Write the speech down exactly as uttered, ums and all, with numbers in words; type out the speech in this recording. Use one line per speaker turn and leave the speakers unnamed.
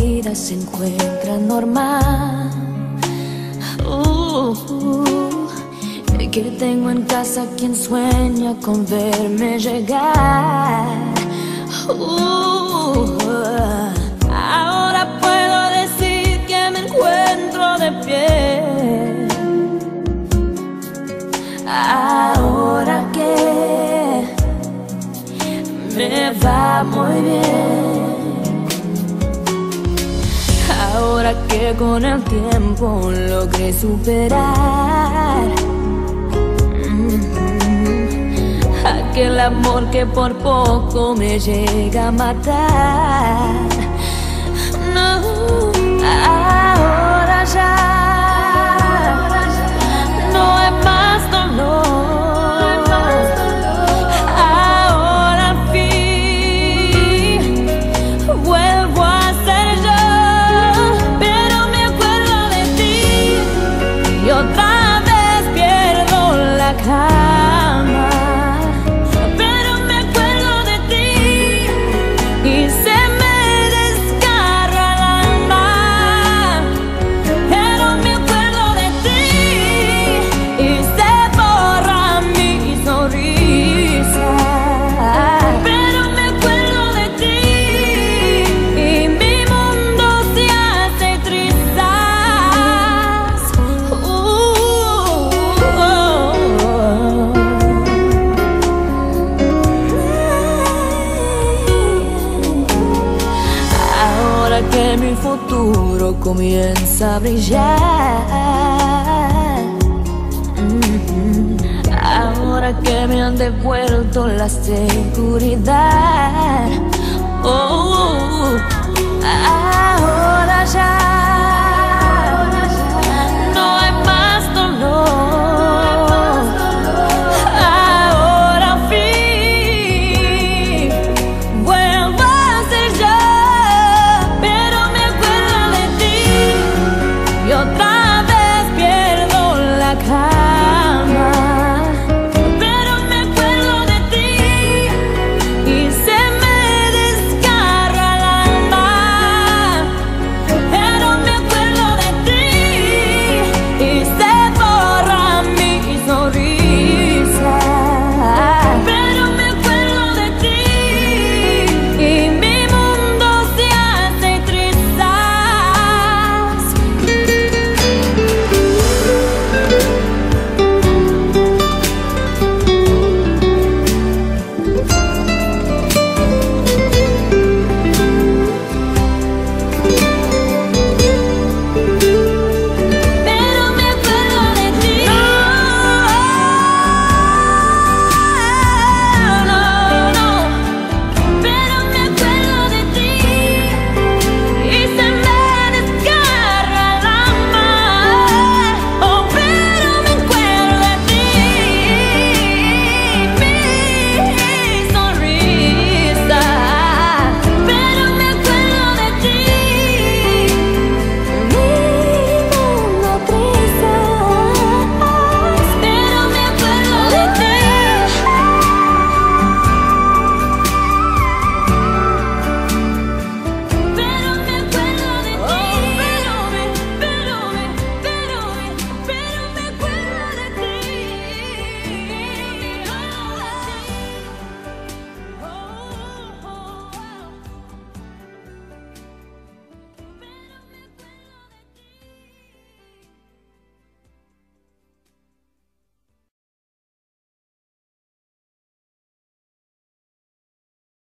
vida se encuentra normal. Uh, uh, que tengo en casa quien sueña con verme llegar. Uh, ahora puedo decir que me encuentro de pie. Ahora que me va muy bien. Ahora que con el tiempo logré superar mm, aquel amor que por poco me llega a matar. No, ahora ya no hay más dolor. Ahora al fin vuelvo a ser yo. Y otra vez pierdo la calma, pero me acuerdo de ti y se me desgarra el alma. Pero me acuerdo de ti y se borra mi sonrisa. Pero me acuerdo de ti y mi mundo se hace trizas. Ahora que mi futuro comienza a brillar, mm-hmm. Ahora que me han devuelto la seguridad, oh, oh, oh.